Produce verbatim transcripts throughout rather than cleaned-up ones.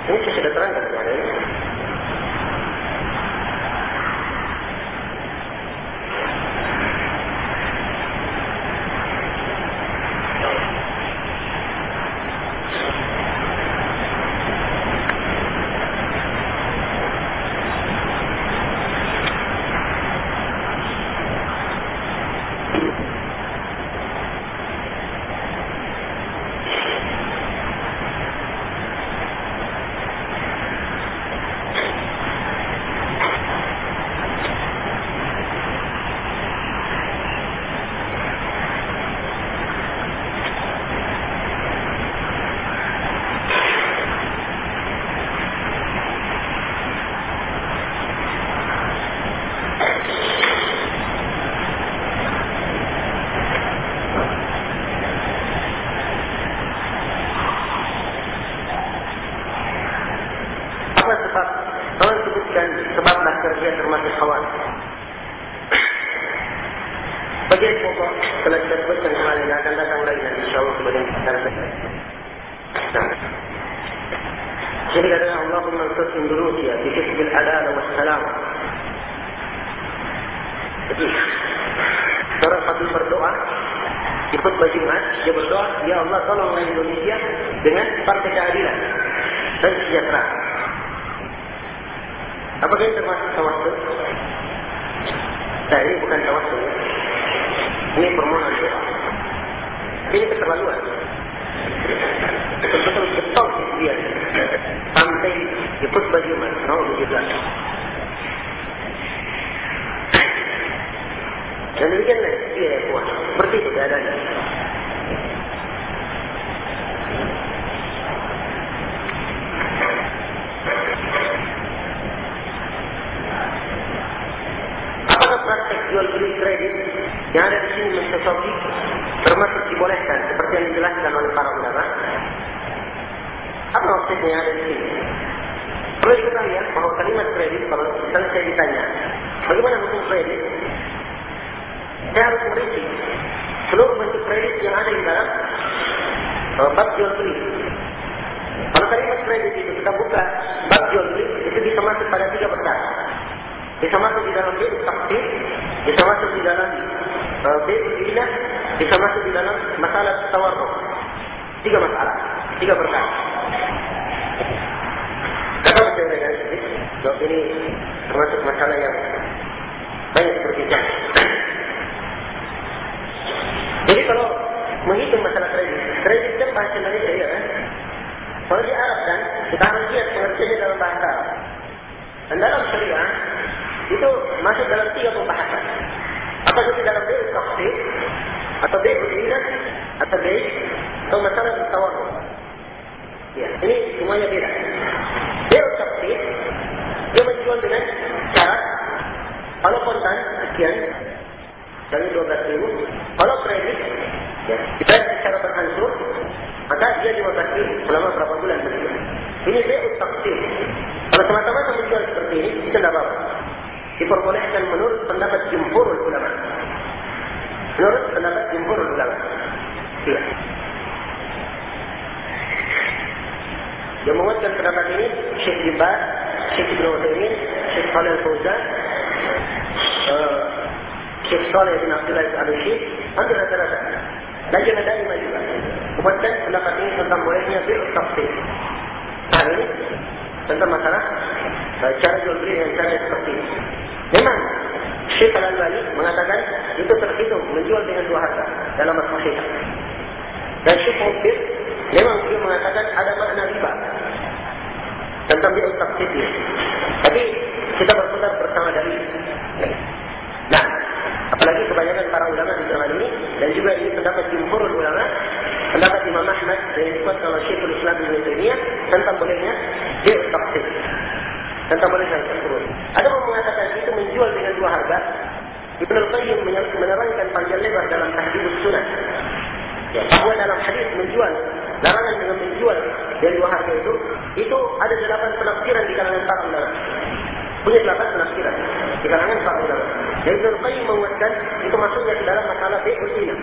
Ini saya sudah terangkan kepada ini. Bagian pokok telah kita sebutkan kemarin, akan datang lagi nanti insyaAllah kemudian kita selesai. Jadi katakan Allahumma ansur Indonesia di kisbil adal wassalam. Jadi seorang khatib berdoa di khutbah Jumat, dia berdoa, ya Allah tolonglah Indonesia dengan partai keadilan dan sejahtera. Apakah ini termasuk tawassul? Nah, ini bukan tawassul. Ini permohonan doa. Ini keterlaluan. Betul-betul getol dia. Sampai di khutbah Jumat. Alhamdulillah. Dan demikianlah dia ya kuat. Seperti itu keadaannya. Apakah praktek jual beli kredit yang ada di sini mencocoki termasuk dibolehkan seperti yang dijelaskan oleh para ulama? Apa maksudnya yang ada di sini? Perlu diketahui ya bahwa kalimat kredit, kalau misalnya saya ditanya bagaimana hukum kredit, saya harus merinci seluruh bentuk kredit yang ada di dalam bab jual beli. Kalau kalimat kredit itu kita buka bab jual beli, itu bisa masuk pada tiga besar. Bisa masuk di dalam bab taksir, bisa masuk di dalam bab ilah, bisa masuk di dalam masalah tawarruf. Tiga masalah, tiga perkara. Kenapa saya berikan sedikit? Sebab ini termasuk masalah yang banyak diperbincang. Jadi kalau menghitung masalah kredit, kredit kan bahasa Indonesia ya kan? Kalau di Arab kan, kita harus lihat pengertiannya dalam bahasa Arab. Dan dalam syariah, itu masuk dalam tiga pembahasan. Apa itu dalam bab taksir, atau bab ilah, atau bab atau masalah tawarruf. Ya, ini semuanya beda. Bab taksir, dia menjual dengan syarat kalau kontan sekian, dari dua belas ribu. Kalau kredit, ya, kita secara beransur, maka dia lima belas ribu selama berapa bulan begitu. Ini bab taksir. Kalau semata-mata menjual seperti ini, itu tidak apa-apa. Diperbolehkan menurut pendapat jumhurul ulama. Menurut pendapat jumhurul ulama. Iya. Yang menguatkan pendapat ini Syekh Bin Baz, Syekh Ibnu Utsaimin, Syekh Shalih Al-Fauzan, uh, Syekh Shalih bin Abdullah Al-Utsaimin, hampir rata-rata. Lajnah Daimah juga menguatkan pendapat ini tentang bolehnya bil tafsir. Nah ini tentang masalah uh, cara jual beli yang cara seperti ini. Memang Syekh Al-Albani mengatakan itu terhitung menjual dengan dua harga dalam as-sahih. Dan Syekh Mubir memang dia mengatakan ada makna riba tentang bil tafsir ini. Tapi kita berputar bersama dari nah, apalagi kebanyakan para ulama di zaman ini, dan juga ini pendapat jumhur ulama, pendapat Imam Ahmad yang dikuatkan oleh Syekhul Islam Ibnu Taimiyah tentang bolehnya bil tafsir, tentang bolehnya tersebut. Ada yang mengatakan itu menjual dengan dua harga. Ibnu Qayyim menerangkan panjang lebar dalam Tahdhibus Sunnah, ya, bahwa dalam hadis menjual, larangan dengan menjual dari dua harga itu, itu ada delapan penafsiran di kalangan para ulama. Punya delapan penafsiran di kalangan para ulama. Dan Ibnu Qayyim menguatkan itu masuknya ke dalam masalah bai'ul inah.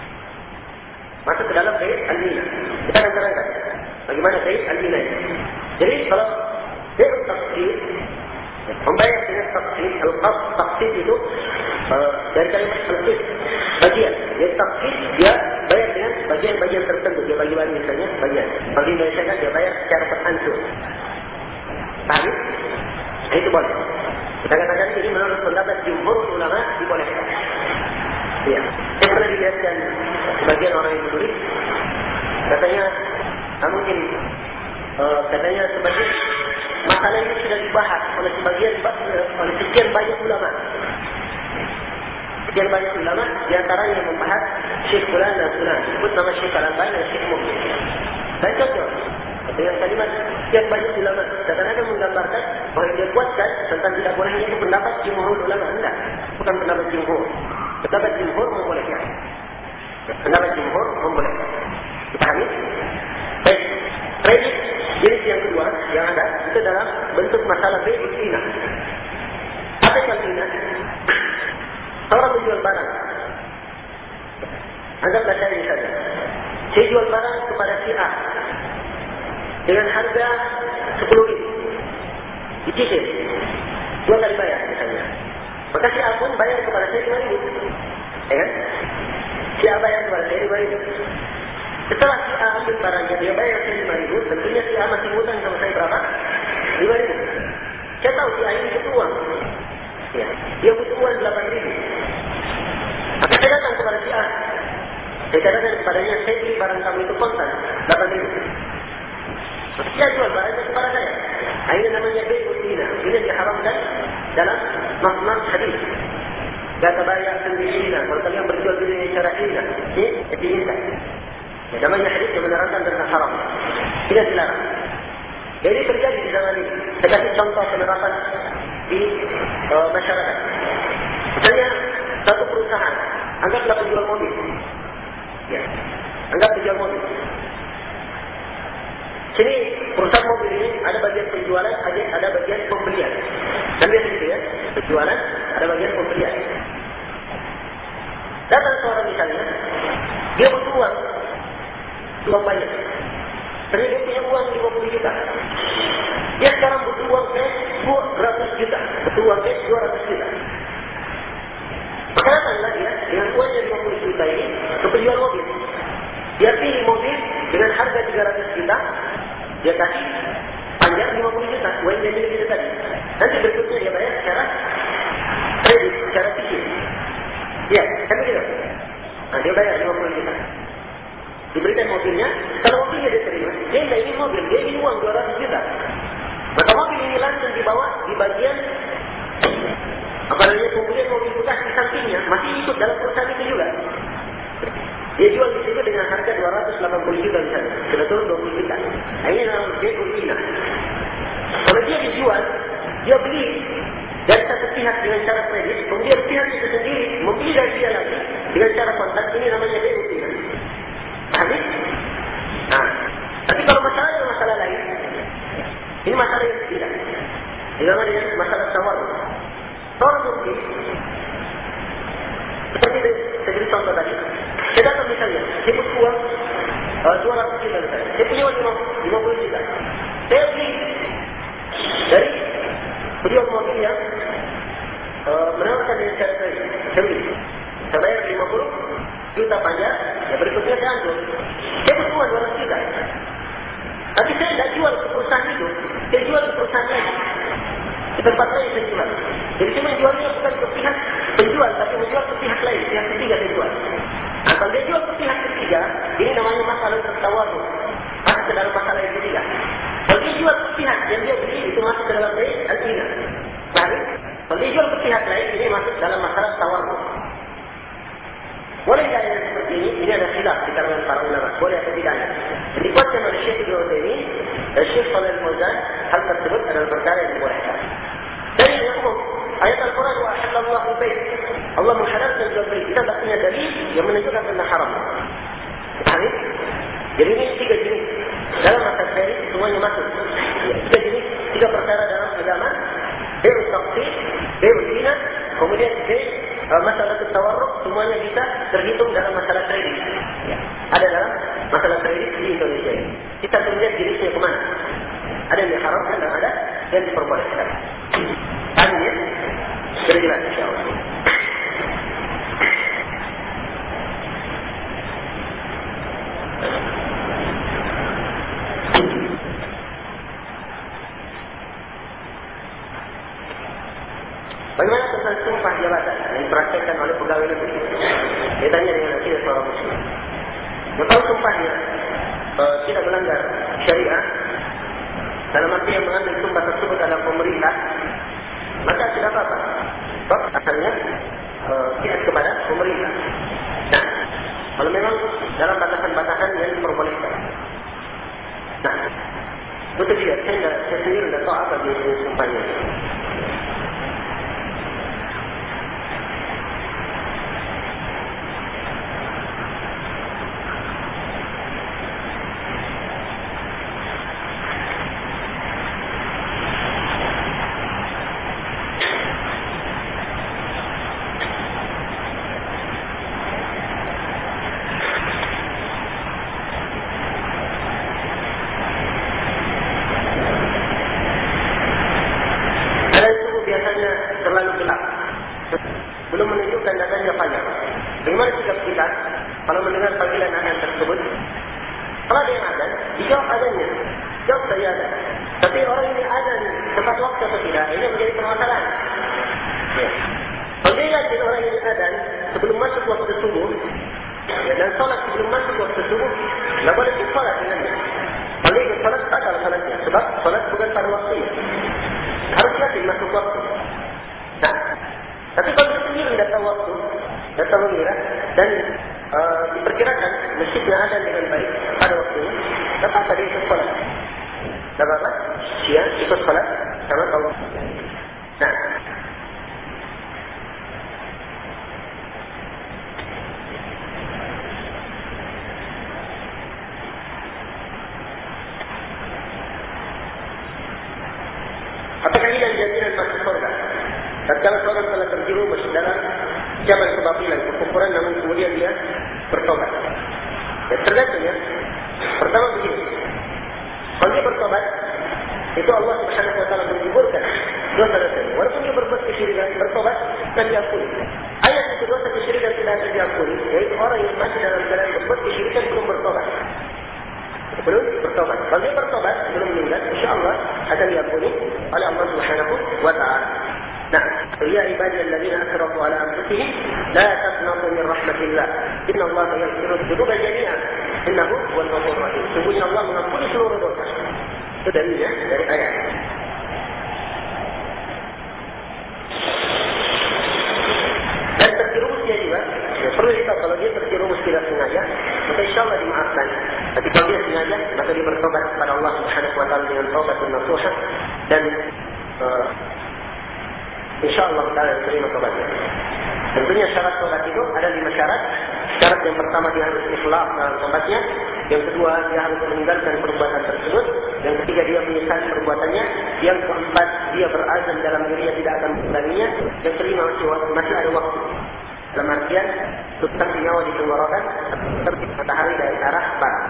Masuk ke dalam bai'ul inah. Kita akan terangkan bagaimana bai'ul inah ini. Jadi kalau bayar taksir, membayar dengan taksir, al-qasd taksir itu uh, dari kalimat taksir bagian. Jadi taksir dia bayar dengan bagian-bagian tertentu. Dia bagi-bagi misalnya bagian. Bagi Indonesia kan dia bayar secara beransur. Paham? Nah, itu boleh. Kita katakan ini menurut pendapat jumhur ulama dibolehkan. Ya, saya pernah dilihatkan sebagian orang yang menulis, katanya, ah, mungkin uh, katanya sebagian masalah ini sudah dibahas oleh sebagian oleh sekian banyak ulama. Sekian banyak ulama, diantaranya yang membahas Syekh Fulan dan Fulan, sebut nama Syekh Al-Albani dan Syekh Mukmin. Dan contoh dengan kalimat sekian banyak ulama, kadang-kadang menggambarkan bahawa dia kuatkan tentang tidak bolehnya itu pendapat jumhur ulama. Enggak, bukan pendapat jumhur. Pendapat jumhur membolehkan. Pendapat jumhur membolehkan. Dipahami? Baik. Kredit jenis yang kedua yang ada itu dalam bentuk masalah bai'ul ina. Apa yang ina? Orang menjual barang. Anggaplah saya saja. Saya jual barang kepada si A dengan harga sepuluh ribu. Dicicil. Dua kali bayar misalnya. Maka si A pun bayar kepada saya lima ribu. Ya kan? Si A bayar kepada saya lima ribu. Setelah si A ambil barangnya, dia bayar saya lima ribu. Tentunya si A masih hutang sama saya berapa? lima ribu. Saya tahu si A ini butuh uang. Ya. Dia butuh uang delapan ribu. Maka saya datang kepada si A. Saya katakan kepadanya, saya beli barang kamu itu kontan delapan ribu. Dia jual barangnya kepada saya. Ini namanya bai'ul ina. Ini diharamkan dalam makna hadis. Kata bayar sendiri ina. Kalau kalian berjual beli secara ina, ini diingat. Ya, namanya hadis yang menerangkan tentang haram. Tidak dilarang. Jadi terjadi di zaman ini. Saya kasih contoh penerapan di uh, masyarakat. Misalnya satu perusahaan, anggaplah penjual mobil. Ya, anggap penjual mobil. Sini perusahaan mobil ini ada bagian penjualan, ada ada bagian pembelian. Dan biasa gitu ya, penjualan ada bagian pembelian. Datang seorang misalnya, dia butuh uang, uang banyak. Ternyata dia punya uang lima puluh juta. Dia sekarang butuh uang cash dua ratus juta. Butuh uang cash dua ratus juta. Maka datanglah dia dengan uangnya lima puluh juta ini ke penjual mobil. Dia pilih mobil dengan harga tiga ratus juta. Dia kasih panjang lima puluh juta. Uang yang milik itu tadi. Nanti berikutnya dia bayar secara kredit, secara cicil. Ya, kan begitu. Nah, dia bayar lima puluh juta. Diberikan mobilnya, kalau mobilnya dia terima, dia tidak ingin mobil, dia ingin uang dua ratus juta. Maka mobil ini langsung dibawa di bagian apa namanya pembelian mobil bekas di sampingnya, masih ikut dalam perusahaan itu juga. Dia jual di situ dengan harga dua ratus delapan puluh juta misalnya, sudah turun dua puluh juta. Nah, ini namanya bai'ul ina. Kalau dia dijual, dia beli dari satu pihak dengan cara kredit, kemudian pihak itu sendiri membeli dari dia lagi dengan cara kontrak, ini namanya bai'ul ina. Habis? Nah, tapi kalau masalahnya masalah lain, ini masalah yang tidak. Ini namanya masalah tawar. Tawar mungkin, seperti saya beri contoh tadi. Saya datang misalnya, saya butuh uang uh, dua ratus juta misalnya. Saya punya uang lima puluh juta. Saya beli dari penjual mobil yang uh, menawarkan dengan cara saya. Saya beli. Saya bayar lima puluh juta panjang, ya berikutnya saya ambil. Saya butuh uang dua ratus juta. Tapi saya tidak jual ke perusahaan itu. Saya jual ke perusahaan lain. Di tempat lain saya jual. Jadi saya menjualnya bukan ke pihak penjual, tapi menjual ke pihak lain. Pihak ketiga saya jual. Nah, kalau dia jual ke pihak ketiga, ini namanya masalah tertawaru. Masuk ke dalam masalah yang ketiga. Kalau dia jual ke pihak yang dia beli, itu masuk ke dalam bai'ul ina. Baik. Kalau dia jual ke pihak lain, ini masuk dalam masalah tawaru. Boleh tidak yang seperti ini? Ini ada khilaf di kalangan para ulama. Boleh atau tidak? Dikuatkan oleh Syekh Ibn Utsaimin dan Syekh Shalih Al-Fauzan, hal tersebut adalah perkara yang dibolehkan. Dan yang umum, ayat Al-Quran wa ahallallahu al-bait. Allah menghalalkan jual beli. Kita tak punya dalil yang menunjukkan tentang haram. Paham? Jadi ini tiga jenis. Dalam masalah kredit semuanya masuk. Tiga jenis, tiga perkara dalam agama. Bai'ul taksir, bai'ul ina, kemudian bai'ul Uh, masalah tawarruk semuanya bisa terhitung dalam masalah kredit. Ya. Ada dalam masalah kredit di Indonesia ini. Kita lihat jenisnya kemana? Ada yang yang diperbolehkan. Paham ya? Berjelas insyaAllah. Bagaimana tentang sumpah jabatan yang dipraktekkan oleh pegawai negeri? Dia tanya dengan akidah seorang muslim. Ya, kalau sumpahnya uh, tidak melanggar syariah, dalam arti yang mengambil sumpah tersebut adalah pemerintah, maka tidak apa-apa. Sebab asalnya uh, tidak kepada pemerintah. Nah, kalau memang dalam batasan-batasan yang diperbolehkan. Nah, betul dia, saya, saya sendiri tidak tahu apa dia sumpahnya. Belum menunjukkan datanya fajar. Bagaimana sikap kita kalau mendengar panggilan azan tersebut? Kalau ada yang azan, dijawab azannya. Jawab saya azan. Tapi orang ini azan tepat waktu atau tidak, ini menjadi permasalahan. Ya. Kalau dia yakin orang ini azan sebelum masuk waktu subuh, ya, dan sholat sebelum masuk waktu subuh, tidak boleh sholat dengannya. Kalau dia sholat, tak ada sholatnya. Sebab sholat bukan pada waktunya. Harus yakin masuk waktu. Nah, tapi kalau dia sendiri tidak tahu waktu, tidak tahu mengira, dan uh, diperkirakan masjidnya ada dengan baik pada waktunya, tak apa dia ikut sholat. Tak apa, dia ikut sholat sama tahu. Nah, apakah ini yang jaminan masuk surga? Tatkala seorang telah terjerumus dalam jalan kebatilan, kekufuran, namun kemudian dia bertobat. Ya, tergantung ya. Pertama begini, kalau dia bertobat, itu Allah Subhanahu Wa Taala menggugurkan dosa-dosanya. Walaupun dia berbuat kesyirikan, bertobat dan diampuni. Ayat itu dosa kesyirikan tidak akan diampuni, yaitu orang yang masih dalam keadaan berbuat kesyirikan belum bertobat. Belum bertobat. Kalau dia bertobat belum meninggal, insya-Allah akan diampuni oleh Allah Subhanahu Wa Taala. Nah, ya ibadiyal ladzina asrafu ala anfusihim la taqnatu min rahmatillah. Inna Allah yaghfiru dzunuba jami'an. Innahu huwal ghafurur rahim. Sungguhnya Allah mengampuni seluruh dosa. Itu dalilnya dari ayat. Dan terjerumusnya juga, ya, perlu kita kalau dia terjerumus tidak sengaja, maka insyaAllah dimaafkan. Tapi kalau dia sengaja, maka dia bertobat kepada Allah Subhanahu Wa Taala dengan taubat dan nasuha, dan uh, InsyaAllah ta'ala terima tobatnya. Tentunya syarat tobat itu ada lima syarat. Syarat yang pertama dia harus ikhlas dalam tobatnya. Yang kedua dia harus meninggalkan perbuatan tersebut. Yang ketiga dia menyesali perbuatannya. Yang keempat dia berazam dalam dirinya tidak akan mengulanginya. Yang kelima masih, masih ada waktu. Dalam artian tetap nyawa di tenggorokan terbit matahari dari arah barat.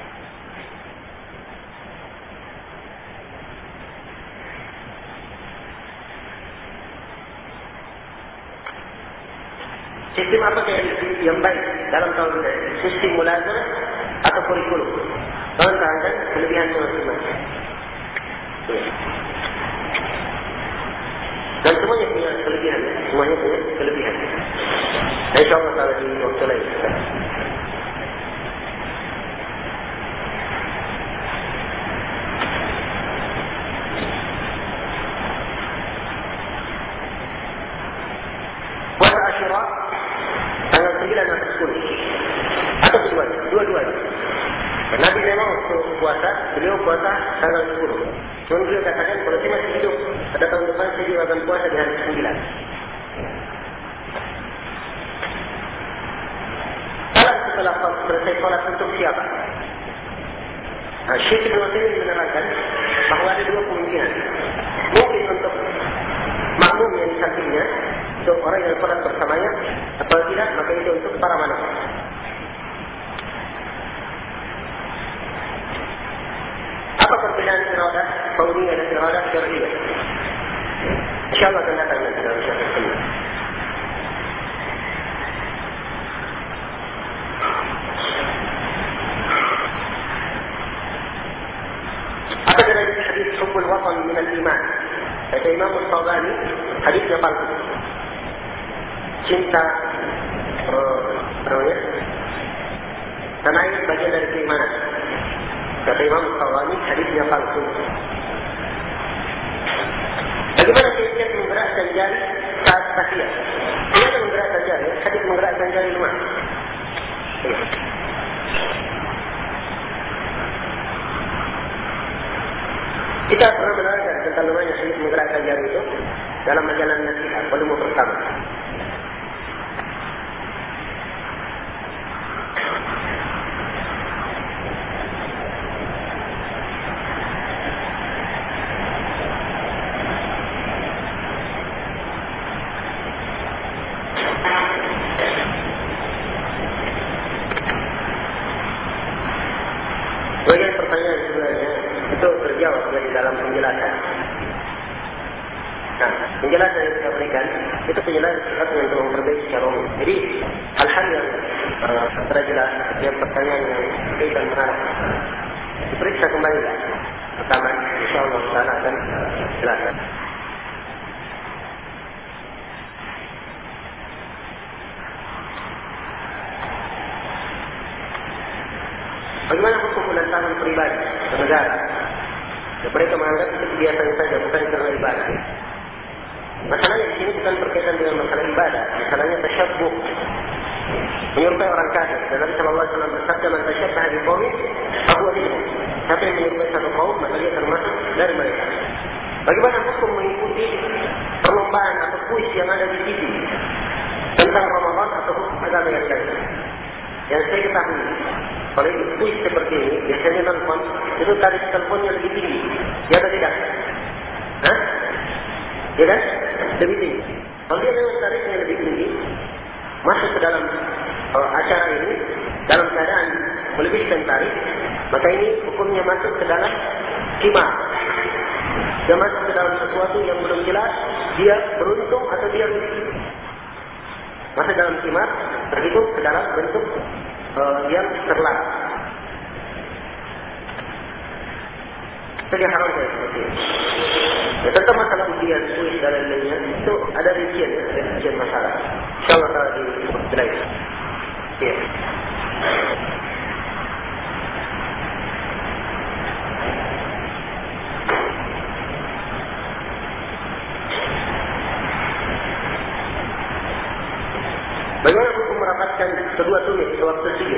Sistem apa yang baik dalam tahun ini? Sistem mulazamah atau kurikulum? Tolong terangkan kelebihan masing-masing. Dan semuanya punya kelebihan, semuanya punya kelebihan. Dan insyaAllah ta'ala di waktu lain. Puasa Asyura tanggal sembilan atau sepuluh atau keduanya, dua-duanya. Nabi memang waktu puasa, beliau puasa tanggal sepuluh. Cuma beliau katakan kalau saya masih hidup pada tahun depan saya juga akan puasa di hari sembilan. Salat setelah selesai sholat untuk siapa? Nah, Syekh Ibn Utsaimin menerangkan bahawa ada dua kemungkinan. Mungkin untuk makmum yang di sampingnya, untuk orang yang sholat bersamanya, atau tidak, maka itu untuk para manusia. Apa perbedaan dengan iradah kauniyah dan iradah syar'iyyah. InsyaAllah akan datang nanti dalam syarah sunnah. Apa derajat hadis hubbul watan min al-iman? Kata Imam Al-Tabrani, hadisnya palsu. Cinta uh, namanya tanah air bagian dari keimanan. Kata Imam Al-Tabrani, hadisnya palsu. Bagaimana kaifiat menggerakkan jari saat tahiyat? Tidak menggerakkan jari, hadis menggerakkan jari lemah. Kita pernah belajar tentang namanya hadis menggerakkan jari itu dalam majalah Nasihat volume pertama. Bagian pertanyaan sebenarnya itu terjawab dari dalam penjelasan. Nah, penjelasan yang kita berikan itu penjelasan sifatnya untuk memperbaiki secara umum. Jadi hal-hal yang uh, terjelas, yang pertanyaan yang berkaitan menarik, diperiksa kembali lah. Pertama, insyaAllah sana akan jelaskan. Bagaimana hukum ulangan pribadi ke negara? Mereka menganggap itu kebiasaan saja, bukan karena ibadah. Masalahnya di sini bukan berkaitan dengan masalah ibadah. Masalahnya tasyabbuh, menyerupai orang kafir. Dan Nabi Sallallahu Alaihi Wasallam bersabda, "Man tasyabbaha biqaumin fahuwa minhum." Siapa yang menyerupai satu kaum, maka dia termasuk dari mereka. Bagaimana hukum mengikuti perlombaan atau kuis yang ada di T V tentang Ramadan atau hukum agama yang lain? Yang saya ketahui, kalau itu kuis seperti ini, biasanya nonton, itu tarif teleponnya lebih tinggi. Ya atau tidak? Hah? Ya kan? Lebih tinggi. Kalau dia memang tarifnya lebih tinggi, masuk ke dalam uh, acara ini, dalam keadaan melebihkan tarif, maka ini hukumnya masuk ke dalam qimar. Dia masuk ke dalam sesuatu yang belum jelas, dia beruntung atau dia rugi. Masuk dalam qimar, terhitung ke dalam bentuk uh, yang terlarang. Jadi haram saya seperti ini. Ya, tentang masalah ujian, kuis dan lain-lainnya, itu ada rincian, ya, ada rincian masalah. InsyaAllah kalau dijelaskan. Ya. Bagaimana hukum merapatkan kedua tumit sewaktu sujud?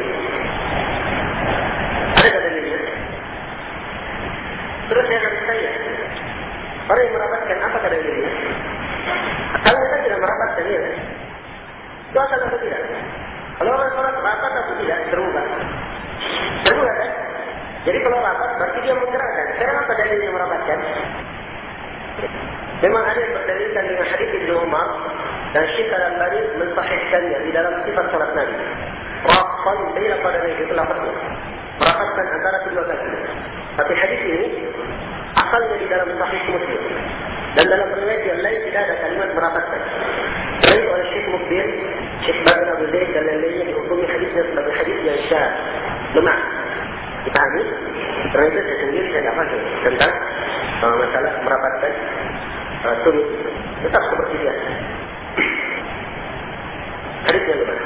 Ada kata dalilnya? Terus saya akan tanya, orang yang merapatkan apa kata dalilnya? Asalnya kan tidak merapatkan, ya? Itu asal atau tidak? Kalau orang sholat rapat atau tidak, terbuka. Terbuka kan? Jadi kalau rapat berarti dia menggerakkan. Sekarang apa dalilnya merapatkan? Memang ada yang berdalilkan dengan hadis Ibnu Umar dan Syekh Al-Albani mensahihkannya di dalam sifat salat Nabi. Raqan baina qadamaihi itu lafaznya. Merapatkan antara kedua kaki. Tapi hadis ini asalnya di dalam Sahih Muslim. Dan dalam riwayat yang lain tidak ada kalimat merapatkan. Selain oleh Syekh Mukbil, Syekh Bakar Abu Zaid dan lain-lainnya dihukumi hadisnya sebagai hadis yang syadz, lemah. Dipahami? Karena itu saya sendiri saya tidak faham tentang uh, masalah merapatkan uh, tumit. Tetap seperti biasa. Hadis yang lemah.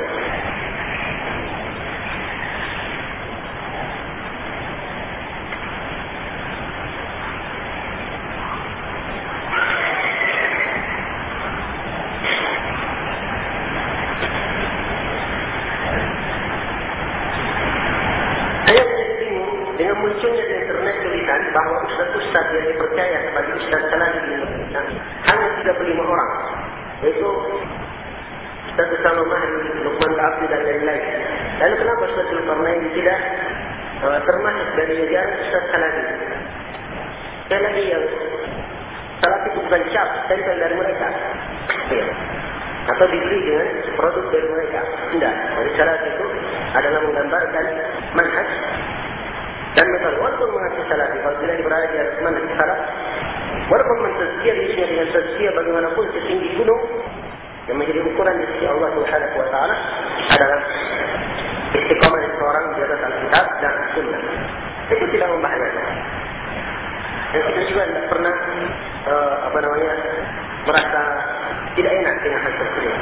Munculnya di internet tulisan bahawa ustaz-ustaz yang dipercaya sebagai ustaz salafi di Indonesia hanya tiga puluh lima orang, yaitu Ustaz Usama Mahdi, Luqman Abdi dan lain-lain. Lalu kenapa Ustaz Zulkarnain tidak uh, termasuk dari jajaran ustaz salafi? Sekali lagi yang salafi itu bukan cap, stempel dari mereka, ya. Atau dibeli dengan produk dari mereka. Tidak. Jadi salafi itu adalah menggambarkan manhaj Dan misalnya, walaupun mengaku salah, kalau tidak berada di atas mana salah, walaupun mentazkiyah dirinya dengan tazkiyah bagaimanapun setinggi gunung, yang menjadi ukuran di sisi Allah Subhanahu wa Ta'ala adalah istiqamah seorang di atas Alkitab dan Sunnah. Itu tidak membahayakan. Dan kita juga tidak pernah uh, apa namanya merasa tidak enak dengan hal tersebut.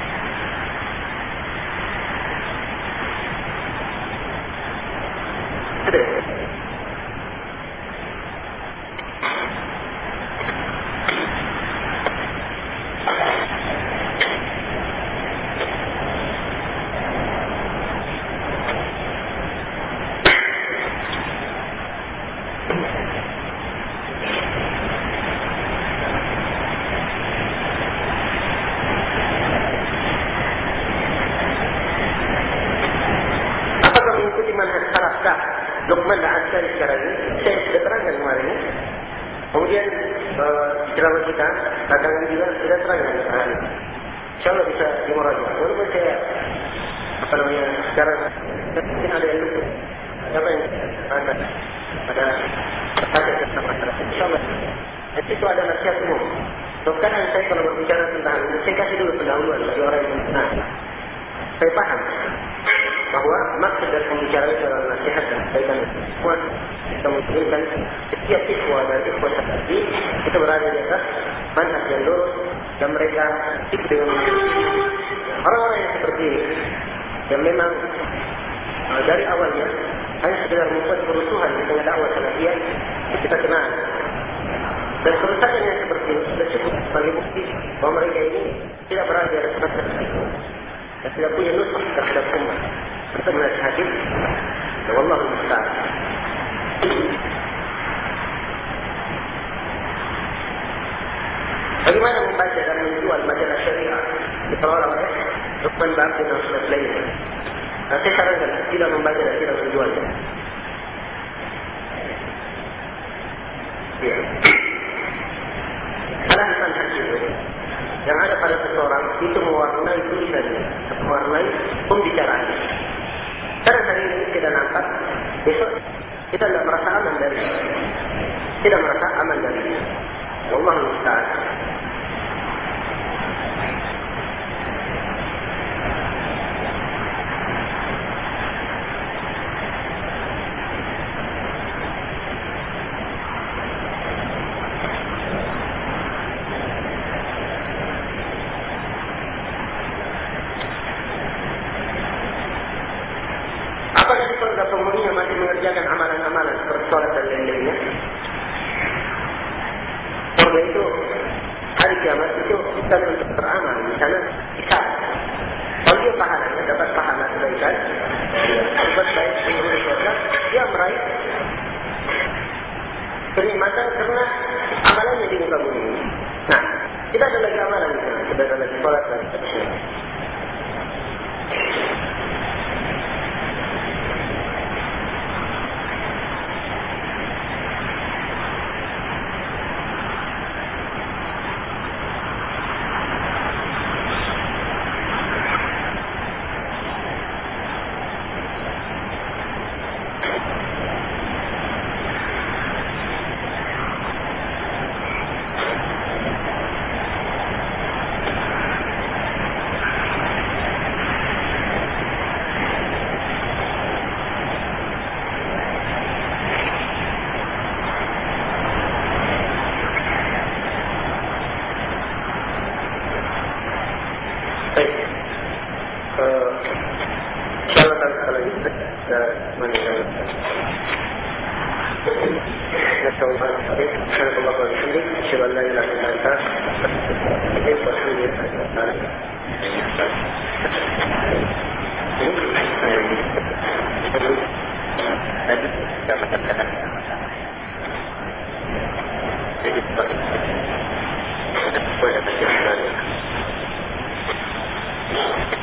Ada. Luqman dan Asyari sekarang ini, saya sudah terangkan kemarin ini. Kemudian uh, ceramah kita, belakangan juga sudah terangkan hari ini. InsyaAllah bisa dimurajaah. Walaupun saya, apa namanya, sekarang mungkin ada yang lupa. Apa yang ada pada pada tentang masalah. InsyaAllah. Jadi itu ada nasihat umum. Bukan saya kalau berbicara tentang ini, saya kasih dulu pendahuluan bagi orang yang benar. Saya paham bahawa maksud dari pembicaraan itu adalah nasihat dan kebaikan kuat. Kita menginginkan setiap ikhwah dan ikhwah tadi kita berada di atas manhaj yang lurus dan mereka ikut dengan orang-orang yang seperti ini yang memang uh, dari awalnya hanya sekedar membuat kerusuhan di tengah dakwah salafiyah itu kita kenal. Dan kerusakan yang seperti ini sudah cukup sebagai bukti bahawa mereka ini tidak berada di atas manhaj itu dan tidak punya nusuk terhadap umat. Kita menasihati, wallahu musta'an. Bagaimana membaca dan menjual majalah syariah dikelola oleh Luqman bin Abdul Nasir lainnya? Nah, saya sarankan tidak membaca dan tidak menjualnya. Ya. Alasan haji itu yang ada pada seseorang itu mewarnai tulisannya, mewarnai pembicaraannya. Karena hari ini kita nampak, besok kita tidak merasa aman dari itu. Tidak merasa aman dari itu. Wallahu musta'an. Sholat dan lain-lainnya. Karena itu hari kiamat itu bukan untuk beramal, di sana hisab. Kalau dia pahalanya dapat pahala kebaikan, berbuat baik menurut surga, dia meraih kenikmatan karena amalannya di muka bumi. Nah, kita ada lagi amalan di sana, kita ada lagi sholat dan seterusnya. Jadi,